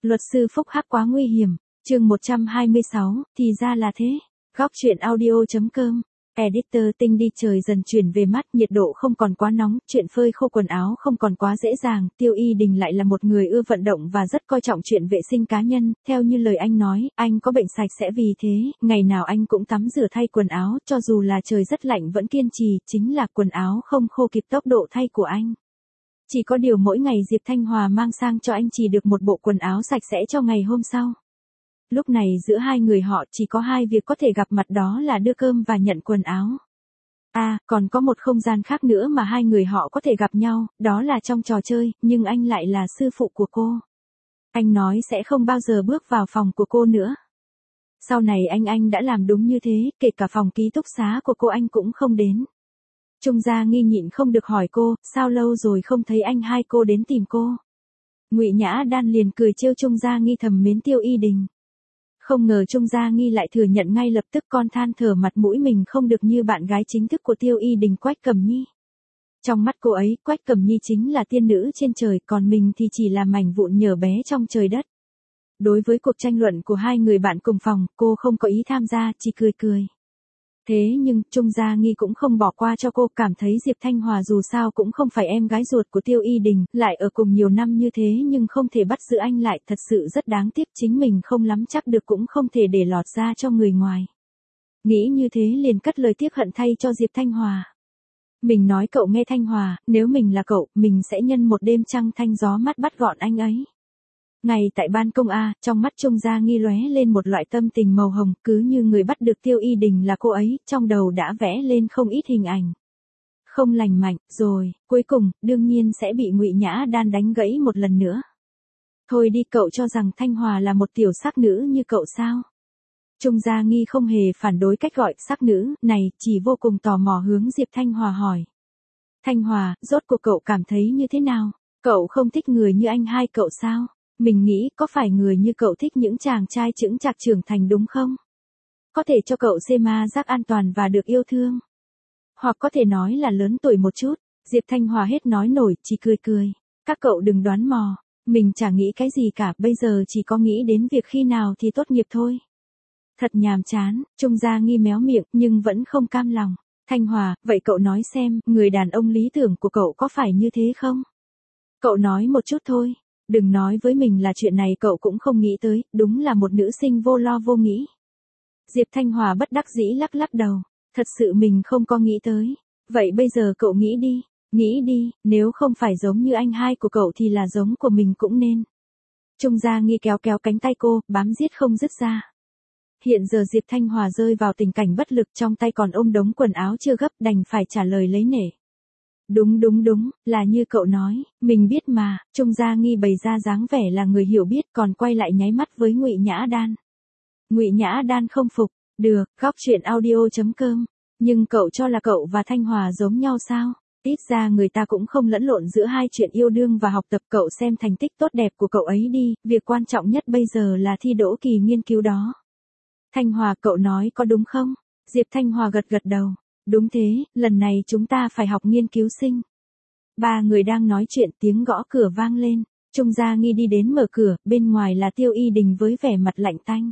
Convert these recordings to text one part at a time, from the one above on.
Luật sư phúc hắc quá nguy hiểm. Chương 126, thì ra là thế. Góc truyện audio.com. Editor Tinh đi, trời dần chuyển về mát, nhiệt độ không còn quá nóng, chuyện phơi khô quần áo không còn quá dễ dàng. Tiêu Y Đình lại là một người ưa vận động và rất coi trọng chuyện vệ sinh cá nhân, theo như lời anh nói, anh có bệnh sạch sẽ, vì thế, ngày nào anh cũng tắm rửa thay quần áo, cho dù là trời rất lạnh vẫn kiên trì, chính là quần áo không khô kịp tốc độ thay của anh. Chỉ có điều mỗi ngày Diệp Thanh Hòa mang sang cho anh chỉ được một bộ quần áo sạch sẽ cho ngày hôm sau. Lúc này giữa hai người họ chỉ có hai việc có thể gặp mặt, đó là đưa cơm và nhận quần áo. Còn có một không gian khác nữa mà hai người họ có thể gặp nhau, đó là trong trò chơi, nhưng anh lại là sư phụ của cô. Anh nói sẽ không bao giờ bước vào phòng của cô nữa. Sau này anh đã làm đúng như thế, kể cả phòng ký túc xá của cô anh cũng không đến. Trung Gia Nghi nhịn không được hỏi cô, sao lâu rồi không thấy anh hai cô đến tìm cô. Ngụy Nhã Đan liền cười trêu Trung Gia Nghi thầm mến Tiêu Y Đình. Không ngờ Trung Gia Nghi lại thừa nhận ngay lập tức, con than thở mặt mũi mình không được như bạn gái chính thức của Tiêu Y Đình, Quách Cẩm Nhi. Trong mắt cô ấy, Quách Cẩm Nhi chính là tiên nữ trên trời, còn mình thì chỉ là mảnh vụn nhỏ bé trong trời đất. Đối với cuộc tranh luận của hai người bạn cùng phòng, cô không có ý tham gia, chỉ cười cười. Thế nhưng, Trung Gia Nghi cũng không bỏ qua cho cô, cảm thấy Diệp Thanh Hòa dù sao cũng không phải em gái ruột của Tiêu Y Đình, lại ở cùng nhiều năm như thế nhưng không thể bắt giữ anh lại, thật sự rất đáng tiếc, chính mình không lắm chắc được cũng không thể để lọt ra cho người ngoài. Nghĩ như thế liền cất lời tiếc hận thay cho Diệp Thanh Hòa. Mình nói cậu nghe Thanh Hòa, nếu mình là cậu, mình sẽ nhân một đêm trăng thanh gió mát bắt gọn anh ấy. Ngay tại ban công trong mắt Trung Gia Nghi lóe lên một loại tâm tình màu hồng, cứ như người bắt được Tiêu Y Đình là cô ấy, trong đầu đã vẽ lên không ít hình ảnh. Không lành mạnh, rồi, cuối cùng, đương nhiên sẽ bị Ngụy Nhã Đan đánh gãy một lần nữa. Thôi đi, cậu cho rằng Thanh Hòa là một tiểu sắc nữ như cậu sao? Trung Gia Nghi không hề phản đối cách gọi sắc nữ này, chỉ vô cùng tò mò hướng Diệp Thanh Hòa hỏi. Thanh Hòa, rốt cuộc cậu cảm thấy như thế nào? Cậu không thích người như anh hai cậu sao? Mình nghĩ có phải người như cậu thích những chàng trai chững chạc trưởng thành đúng không? Có thể cho cậu ma giác an toàn và được yêu thương. Hoặc có thể nói là lớn tuổi một chút. Diệp Thanh Hòa hết nói nổi, chỉ cười cười. Các cậu đừng đoán mò. Mình chả nghĩ cái gì cả, bây giờ chỉ có nghĩ đến việc khi nào thì tốt nghiệp thôi. Thật nhàm chán, Trung Gia Nghi méo miệng nhưng vẫn không cam lòng. Thanh Hòa, vậy cậu nói xem, người đàn ông lý tưởng của cậu có phải như thế không? Cậu nói một chút thôi. Đừng nói với mình là chuyện này cậu cũng không nghĩ tới, đúng là một nữ sinh vô lo vô nghĩ. Diệp Thanh Hòa bất đắc dĩ lắc lắc đầu, thật sự mình không có nghĩ tới. Vậy bây giờ cậu nghĩ đi, nếu không phải giống như anh hai của cậu thì là giống của mình cũng nên. Trung Gia Nghi kéo kéo cánh tay cô, bám giết không dứt ra. Hiện giờ Diệp Thanh Hòa rơi vào tình cảnh bất lực, trong tay còn ôm đống quần áo chưa gấp, đành phải trả lời lấy nể. Đúng, là như cậu nói, mình biết mà. Trung Gia Nghi bày ra dáng vẻ là người hiểu biết, còn quay lại nháy mắt với Ngụy Nhã Đan. Ngụy Nhã Đan không phục, được, góc truyện audio.com, nhưng cậu cho là cậu và Thanh Hòa giống nhau sao? Ít ra người ta cũng không lẫn lộn giữa hai chuyện yêu đương và học tập, cậu xem thành tích tốt đẹp của cậu ấy đi, việc quan trọng nhất bây giờ là thi đỗ kỳ nghiên cứu đó. Thanh Hòa, cậu nói có đúng không? Diệp Thanh Hòa gật gật đầu. Đúng thế, lần này chúng ta phải học nghiên cứu sinh. Ba người đang nói chuyện, tiếng gõ cửa vang lên. Trung Gia Nghi đi đến mở cửa, bên ngoài là Tiêu Y Đình với vẻ mặt lạnh tanh.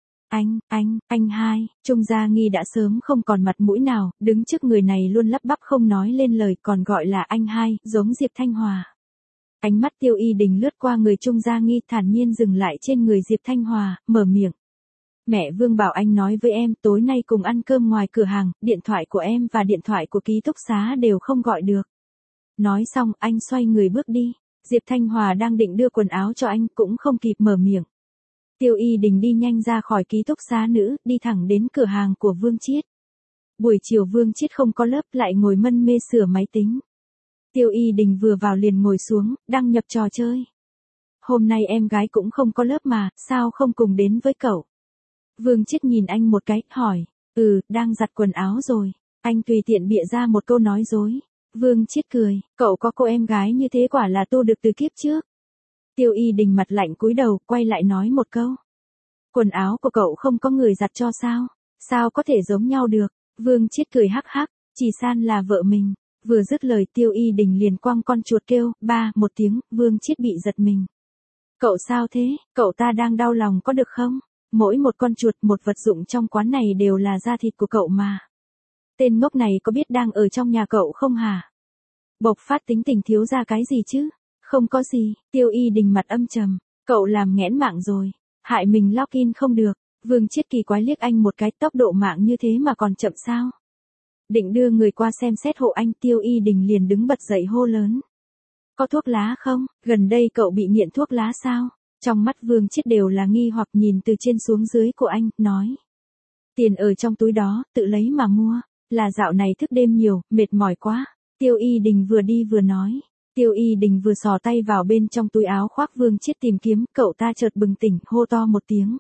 Anh hai, Trung Gia Nghi đã sớm không còn mặt mũi nào, đứng trước người này luôn lắp bắp không nói lên lời, còn gọi là anh hai, giống Diệp Thanh Hòa. Ánh mắt Tiêu Y Đình lướt qua người Trung Gia Nghi, thản nhiên dừng lại trên người Diệp Thanh Hòa, mở miệng. Mẹ Vương bảo anh nói với em, tối nay cùng ăn cơm ngoài cửa hàng, điện thoại của em và điện thoại của ký túc xá đều không gọi được. Nói xong, anh xoay người bước đi. Diệp Thanh Hòa đang định đưa quần áo cho anh, cũng không kịp mở miệng. Tiêu Y Đình đi nhanh ra khỏi ký túc xá nữ, đi thẳng đến cửa hàng của Vương Chiết. Buổi chiều Vương Chiết không có lớp, lại ngồi mân mê sửa máy tính. Tiêu Y Đình vừa vào liền ngồi xuống, đăng nhập trò chơi. Hôm nay em gái cũng không có lớp mà, sao không cùng đến với cậu? Vương Chiết nhìn anh một cái, hỏi. Đang giặt quần áo rồi. Anh tùy tiện bịa ra một câu nói dối. Vương Chiết cười, cậu có cô em gái như thế quả là tu được từ kiếp trước. Tiêu Y Đình mặt lạnh cúi đầu, quay lại nói một câu. Quần áo của cậu không có người giặt cho sao? Sao có thể giống nhau được? Vương Chiết cười hắc hắc, chỉ San là vợ mình. Vừa dứt lời Tiêu Y Đình liền quăng con chuột kêu, ba một tiếng, Vương Chiết bị giật mình. Cậu sao thế, cậu ta đang đau lòng có được không? Mỗi một con chuột, một vật dụng trong quán này đều là da thịt của cậu mà. Tên ngốc này có biết đang ở trong nhà cậu không hả? Bộc phát tính tình thiếu ra cái gì chứ? Không có gì, Tiêu Y Đình mặt âm trầm. Cậu làm nghẽn mạng rồi. Hại mình login không được. Vương Chiết kỳ quái liếc anh một cái, tốc độ mạng như thế mà còn chậm sao? Định đưa người qua xem xét hộ anh, Tiêu Y Đình liền đứng bật dậy hô lớn. Có thuốc lá không? Gần đây cậu bị nghiện thuốc lá sao? Trong mắt Vương Chiết đều là nghi hoặc, nhìn từ trên xuống dưới của anh, nói. Tiền ở trong túi đó, tự lấy mà mua. Là dạo này thức đêm nhiều, mệt mỏi quá. Tiêu Y Đình vừa đi vừa nói. Tiêu Y Đình vừa sò tay vào bên trong túi áo khoác Vương Chiết tìm kiếm, cậu ta chợt bừng tỉnh, hô to một tiếng.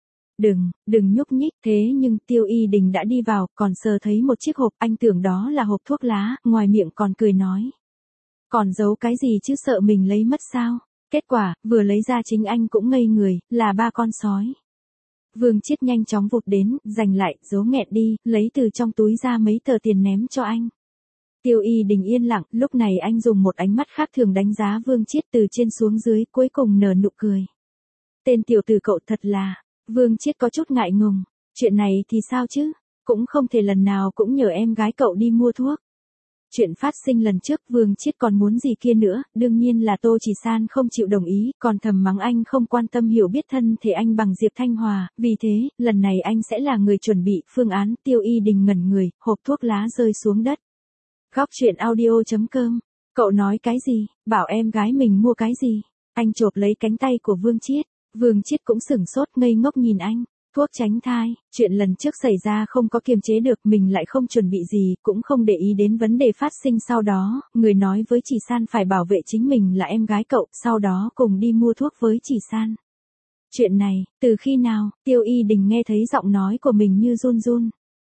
Đừng nhúc nhích. Thế nhưng Tiêu Y Đình đã đi vào, còn sờ thấy một chiếc hộp, anh tưởng đó là hộp thuốc lá, ngoài miệng còn cười nói. Còn giấu cái gì chứ, sợ mình lấy mất sao? Kết quả, vừa lấy ra chính anh cũng ngây người, là 3 con sói. Vương Chiết nhanh chóng vụt đến, giành lại, giấu nghẹn đi, lấy từ trong túi ra mấy tờ tiền ném cho anh. Tiêu Y Đình yên lặng, lúc này anh dùng một ánh mắt khác thường đánh giá Vương Chiết từ trên xuống dưới, cuối cùng nở nụ cười. Tên tiểu tử cậu thật là. Vương Chiết có chút ngại ngùng. Chuyện này thì sao chứ? Cũng không thể lần nào cũng nhờ em gái cậu đi mua thuốc. Chuyện phát sinh lần trước Vương Chiết còn muốn gì kia nữa, đương nhiên là Tô Chỉ San không chịu đồng ý, còn thầm mắng anh không quan tâm hiểu biết thân thể anh bằng Diệp Thanh Hòa, vì thế, lần này anh sẽ là người chuẩn bị phương án. Tiêu Y Đình ngẩn người, hộp thuốc lá rơi xuống đất. Góc truyện audio.com. Cậu nói cái gì, bảo em gái mình mua cái gì? Anh chộp lấy cánh tay của Vương Chiết. Vương Chiết cũng sửng sốt ngây ngốc nhìn anh. Thuốc tránh thai, chuyện lần trước xảy ra không có kiềm chế được, mình lại không chuẩn bị gì, cũng không để ý đến vấn đề phát sinh sau đó, người nói với Chỉ San phải bảo vệ chính mình là em gái cậu, sau đó cùng đi mua thuốc với Chỉ San. Chuyện này, từ khi nào? Tiêu Y Đình nghe thấy giọng nói của mình như run run.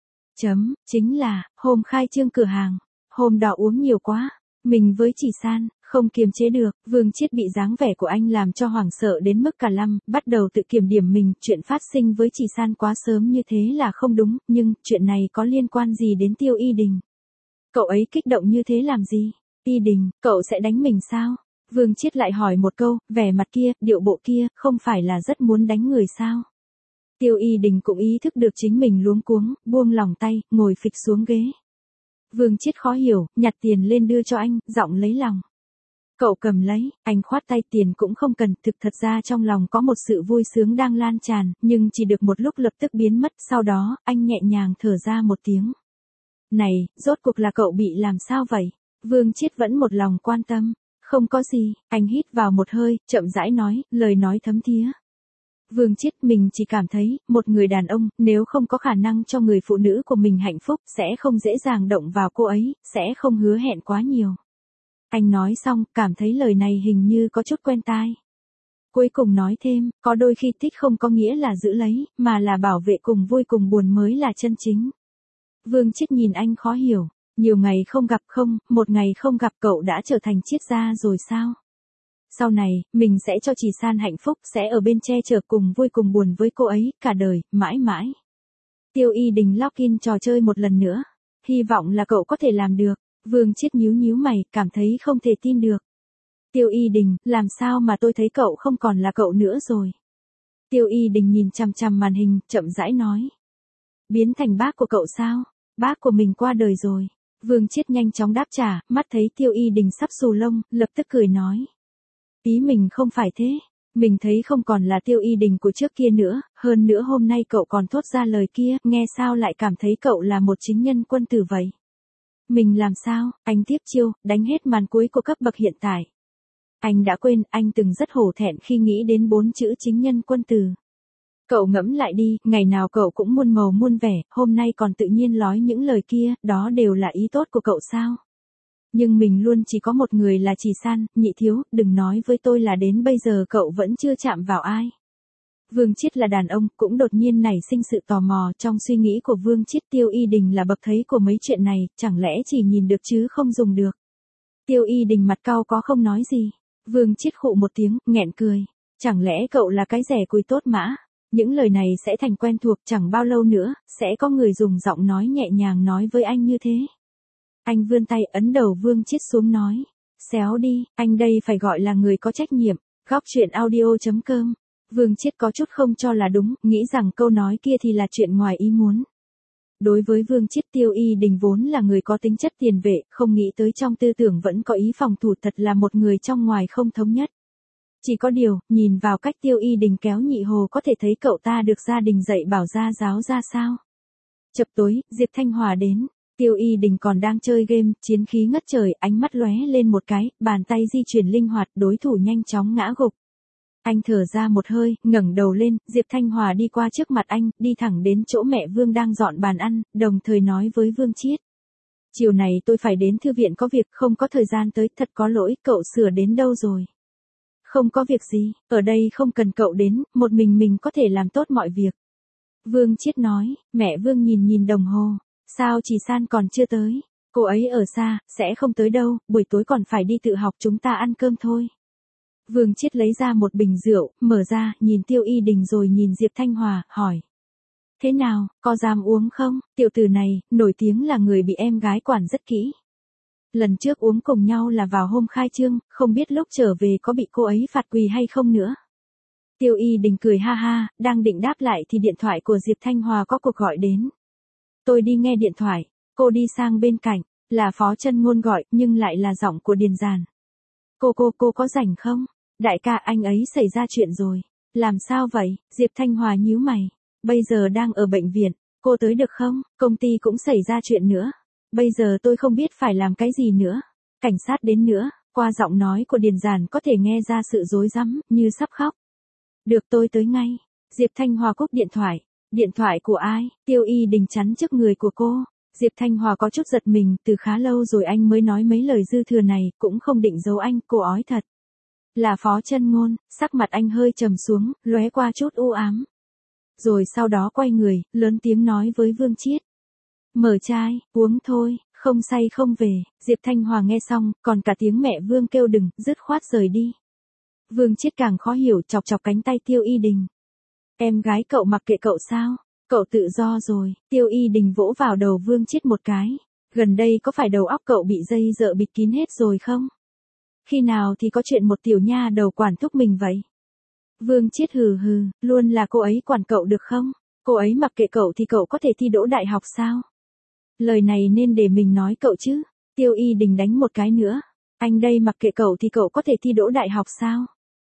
Chính là, hôm khai trương cửa hàng, hôm đó uống nhiều quá, mình với Chỉ San, không kiềm chế được. Vương Chiết bị dáng vẻ của anh làm cho hoảng sợ đến mức cả lăm, bắt đầu tự kiểm điểm mình, chuyện phát sinh với Chỉ San quá sớm như thế là không đúng, nhưng, chuyện này có liên quan gì đến Tiêu Y Đình? Cậu ấy kích động như thế làm gì? Y Đình, cậu sẽ đánh mình sao? Vương Chiết lại hỏi một câu, vẻ mặt kia, điệu bộ kia, không phải là rất muốn đánh người sao? Tiêu Y Đình cũng ý thức được chính mình luống cuống, buông lỏng tay, ngồi phịch xuống ghế. Vương Chiết khó hiểu, nhặt tiền lên đưa cho anh, giọng lấy lòng. Cậu cầm lấy, anh khoát tay, tiền cũng không cần, thật ra trong lòng có một sự vui sướng đang lan tràn, nhưng chỉ được một lúc lập tức biến mất, sau đó, anh nhẹ nhàng thở ra một tiếng. Này, rốt cuộc là cậu bị làm sao vậy? Vương Chiết vẫn một lòng quan tâm. Không có gì, anh hít vào một hơi, chậm rãi nói, lời nói thấm thía. Vương Chiết, mình chỉ cảm thấy, một người đàn ông, nếu không có khả năng cho người phụ nữ của mình hạnh phúc, sẽ không dễ dàng động vào cô ấy, sẽ không hứa hẹn quá nhiều. Anh nói xong, cảm thấy lời này hình như có chút quen tai. Cuối cùng nói thêm, có đôi khi thích không có nghĩa là giữ lấy, mà là bảo vệ, cùng vui cùng buồn mới là chân chính. Vương Chiết nhìn anh khó hiểu, nhiều ngày không gặp không, một ngày không gặp cậu đã trở thành triết gia rồi sao? Sau này, mình sẽ cho Chỉ San hạnh phúc, sẽ ở bên che chở cùng vui cùng buồn với cô ấy, cả đời, mãi mãi. Tiêu Y Đình login trò chơi một lần nữa. Hy vọng là cậu có thể làm được. Vương Chiết nhíu mày, cảm thấy không thể tin được. Tiêu Y Đình, làm sao mà tôi thấy cậu không còn là cậu nữa rồi? Tiêu Y Đình nhìn chằm chằm màn hình, chậm rãi nói. Biến thành bác của cậu sao? Bác của mình qua đời rồi. Vương Chiết nhanh chóng đáp trả, mắt thấy Tiêu Y Đình sắp xù lông, lập tức cười nói. Ý mình không phải thế. Mình thấy không còn là Tiêu Y Đình của trước kia nữa, hơn nữa hôm nay cậu còn thốt ra lời kia, nghe sao lại cảm thấy cậu là một chính nhân quân tử vậy? Mình làm sao? Anh tiếp chiêu, đánh hết màn cuối của cấp bậc hiện tại. Anh đã quên, anh từng rất hổ thẹn khi nghĩ đến 4 chữ chính nhân quân tử. Cậu ngẫm lại đi, ngày nào cậu cũng muôn màu muôn vẻ, hôm nay còn tự nhiên nói những lời kia, đó đều là ý tốt của cậu sao? Nhưng mình luôn chỉ có một người là Chỉ San, Nhị thiếu, đừng nói với tôi là đến bây giờ cậu vẫn chưa chạm vào ai. Vương Chiết là đàn ông, cũng đột nhiên nảy sinh sự tò mò trong suy nghĩ của Vương Chiết. Tiêu Y Đình là bậc thấy của mấy chuyện này, chẳng lẽ chỉ nhìn được chứ không dùng được. Tiêu Y Đình mặt cau có không nói gì. Vương Chiết khụ một tiếng, nghẹn cười. Chẳng lẽ cậu là cái rẻ cùi tốt mã? Những lời này sẽ thành quen thuộc, chẳng bao lâu nữa, sẽ có người dùng giọng nói nhẹ nhàng nói với anh như thế. Anh vươn tay ấn đầu Vương Chiết xuống nói. Xéo đi, anh đây phải gọi là người có trách nhiệm. Góc truyện audio.com. Vương Chiết có chút không cho là đúng, nghĩ rằng câu nói kia thì là chuyện ngoài ý muốn. Đối với Vương Chiết, Tiêu Y Đình vốn là người có tính chất tiền vệ, không nghĩ tới trong tư tưởng vẫn có ý phòng thủ, thật là một người trong ngoài không thống nhất. Chỉ có điều, nhìn vào cách Tiêu Y Đình kéo Nhị Hồ có thể thấy cậu ta được gia đình dạy bảo ra giáo ra sao. Chập tối, Diệp Thanh Hòa đến. Tiêu Y Đình còn đang chơi game, chiến khí ngất trời, ánh mắt lóe lên một cái, bàn tay di chuyển linh hoạt, đối thủ nhanh chóng ngã gục. Anh thở ra một hơi, ngẩng đầu lên, Diệp Thanh Hòa đi qua trước mặt anh, đi thẳng đến chỗ mẹ Vương đang dọn bàn ăn, đồng thời nói với Vương Chiết. Chiều này tôi phải đến thư viện có việc, không có thời gian tới, thật có lỗi, cậu sửa đến đâu rồi? Không có việc gì, ở đây không cần cậu đến, một mình có thể làm tốt mọi việc. Vương Chiết nói, mẹ Vương nhìn nhìn đồng hồ, sao Trì San còn chưa tới? Cô ấy ở xa, sẽ không tới đâu, buổi tối còn phải đi tự học, chúng ta ăn cơm thôi. Vương Chiết lấy ra một bình rượu, mở ra, nhìn Tiêu Y Đình rồi nhìn Diệp Thanh Hòa, hỏi. Thế nào, có dám uống không? Tiểu tử này, nổi tiếng là người bị em gái quản rất kỹ. Lần trước uống cùng nhau là vào hôm khai trương, không biết lúc trở về có bị cô ấy phạt quỳ hay không nữa. Tiêu Y Đình cười ha ha, đang định đáp lại thì điện thoại của Diệp Thanh Hòa có cuộc gọi đến. Tôi đi nghe điện thoại, cô đi sang bên cạnh, là Phó Chân Ngôn gọi, nhưng lại là giọng của Điền Giản. Cô có rảnh không? Đại ca, anh ấy xảy ra chuyện rồi. Làm sao vậy? Diệp Thanh Hòa nhíu mày. Bây giờ đang ở bệnh viện, cô tới được không? Công ty cũng xảy ra chuyện nữa. Bây giờ tôi không biết phải làm cái gì nữa. Cảnh sát đến nữa, qua giọng nói của Điền Giản có thể nghe ra sự rối rắm, như sắp khóc. Được, tôi tới ngay. Diệp Thanh Hòa cúp điện thoại. Điện thoại của ai? Tiêu Y Đình chắn trước người của cô. Diệp Thanh Hòa có chút giật mình, từ khá lâu rồi anh mới nói mấy lời dư thừa này, cũng không định giấu anh, cô ói thật. Là Phó Chân Ngôn, sắc mặt anh hơi trầm xuống, lóe qua chút u ám. Rồi sau đó quay người, lớn tiếng nói với Vương Chiết. Mở chai, uống thôi, không say không về. Diệp Thanh Hòa nghe xong, còn cả tiếng mẹ Vương kêu đừng, dứt khoát rời đi. Vương Chiết càng khó hiểu, chọc chọc cánh tay Tiêu Y Đình. Em gái cậu mặc kệ cậu sao? Cậu tự do rồi. Tiêu Y Đình vỗ vào đầu Vương Chiết một cái. Gần đây có phải đầu óc cậu bị dây dợ bịt kín hết rồi không? Khi nào thì có chuyện một tiểu nha đầu quản thúc mình vậy? Vương Chiết hừ hừ, luôn là cô ấy quản cậu được không? Cô ấy mặc kệ cậu thì cậu có thể thi đỗ đại học sao? Lời này nên để mình nói cậu chứ. Tiêu Y Đình đánh một cái nữa. Anh đây mặc kệ cậu thì cậu có thể thi đỗ đại học sao?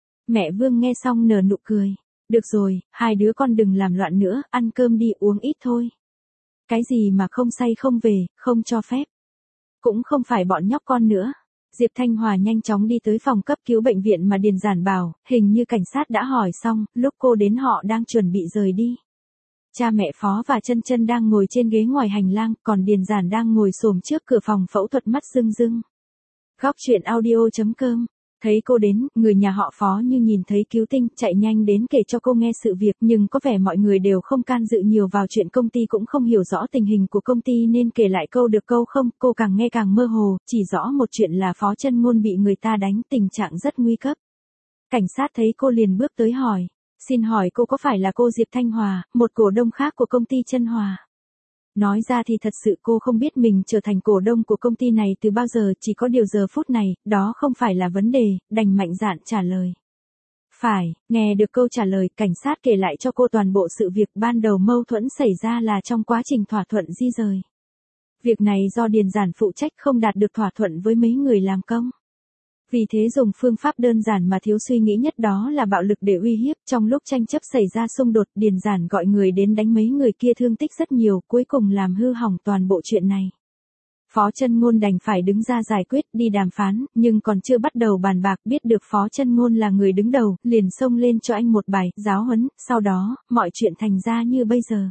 Mẹ Vương nghe xong nở nụ cười. Được rồi, hai đứa con đừng làm loạn nữa, ăn cơm đi, uống ít thôi. Cái gì mà không say không về, không cho phép. Cũng không phải bọn nhóc con nữa. Diệp Thanh Hòa nhanh chóng đi tới phòng cấp cứu bệnh viện mà Điền Giản bảo, hình như cảnh sát đã hỏi xong, lúc cô đến họ đang chuẩn bị rời đi. Cha mẹ Phó và Chân Chân đang ngồi trên ghế ngoài hành lang, còn Điền Giản đang ngồi xổm trước cửa phòng phẫu thuật mắt rưng rưng. Góc truyện audio.com. Thấy cô đến, người nhà họ Phó như nhìn thấy cứu tinh, chạy nhanh đến kể cho cô nghe sự việc, nhưng có vẻ mọi người đều không can dự nhiều vào chuyện, công ty cũng không hiểu rõ tình hình của công ty nên kể lại câu được câu không, cô càng nghe càng mơ hồ, chỉ rõ một chuyện là Phó Chân Ngôn bị người ta đánh, tình trạng rất nguy cấp. Cảnh sát thấy cô liền bước tới hỏi, xin hỏi cô có phải là cô Diệp Thanh Hòa, một cổ đông khác của công ty Chân Hòa? Nói ra thì thật sự cô không biết mình trở thành cổ đông của công ty này từ bao giờ, chỉ có điều giờ phút này, đó không phải là vấn đề, đành mạnh dạn trả lời. Phải, nghe được câu trả lời, cảnh sát kể lại cho cô toàn bộ sự việc, ban đầu mâu thuẫn xảy ra là trong quá trình thỏa thuận di rời. Việc này do Điền Giản phụ trách, không đạt được thỏa thuận với mấy người làm công. Vì thế dùng phương pháp đơn giản mà thiếu suy nghĩ nhất, đó là bạo lực để uy hiếp. Trong lúc tranh chấp xảy ra xung đột, Điền Giản gọi người đến đánh mấy người kia thương tích rất nhiều, cuối cùng làm hư hỏng toàn bộ chuyện này. Phó Chân Ngôn đành phải đứng ra giải quyết, đi đàm phán, nhưng còn chưa bắt đầu bàn bạc, biết được Phó Chân Ngôn là người đứng đầu, liền xông lên cho anh một bài giáo huấn, sau đó, mọi chuyện thành ra như bây giờ.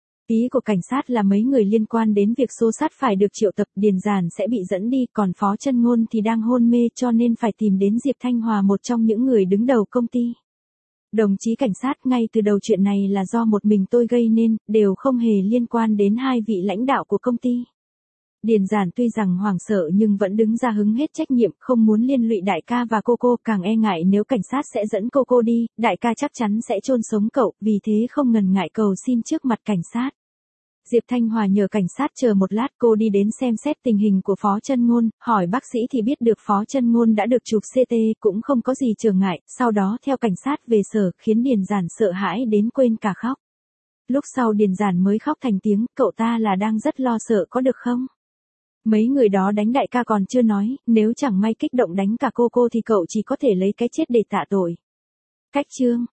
Ý của cảnh sát là mấy người liên quan đến việc xô xát phải được triệu tập, Điền Giản sẽ bị dẫn đi, còn Phó Chân Ngôn thì đang hôn mê, cho nên phải tìm đến Diệp Thanh Hòa, một trong những người đứng đầu công ty. Đồng chí cảnh sát, ngay từ đầu chuyện này là do một mình tôi gây nên, đều không hề liên quan đến hai vị lãnh đạo của công ty. Điền Giản tuy rằng hoảng sợ nhưng vẫn đứng ra hứng hết trách nhiệm, không muốn liên lụy đại ca và cô, càng e ngại nếu cảnh sát sẽ dẫn cô đi, đại ca chắc chắn sẽ chôn sống cậu, vì thế không ngần ngại cầu xin trước mặt cảnh sát. Diệp Thanh Hòa nhờ cảnh sát chờ một lát, cô đi đến xem xét tình hình của Phó Chân Ngôn, hỏi bác sĩ thì biết được Phó Chân Ngôn đã được chụp CT, cũng không có gì trở ngại, sau đó theo cảnh sát về sở, khiến Điền Giản sợ hãi đến quên cả khóc. Lúc sau Điền Giản mới khóc thành tiếng, cậu ta là đang rất lo sợ có được không? Mấy người đó đánh đại ca còn chưa nói, nếu chẳng may kích động đánh cả cô thì cậu chỉ có thể lấy cái chết để tạ tội. Cách chương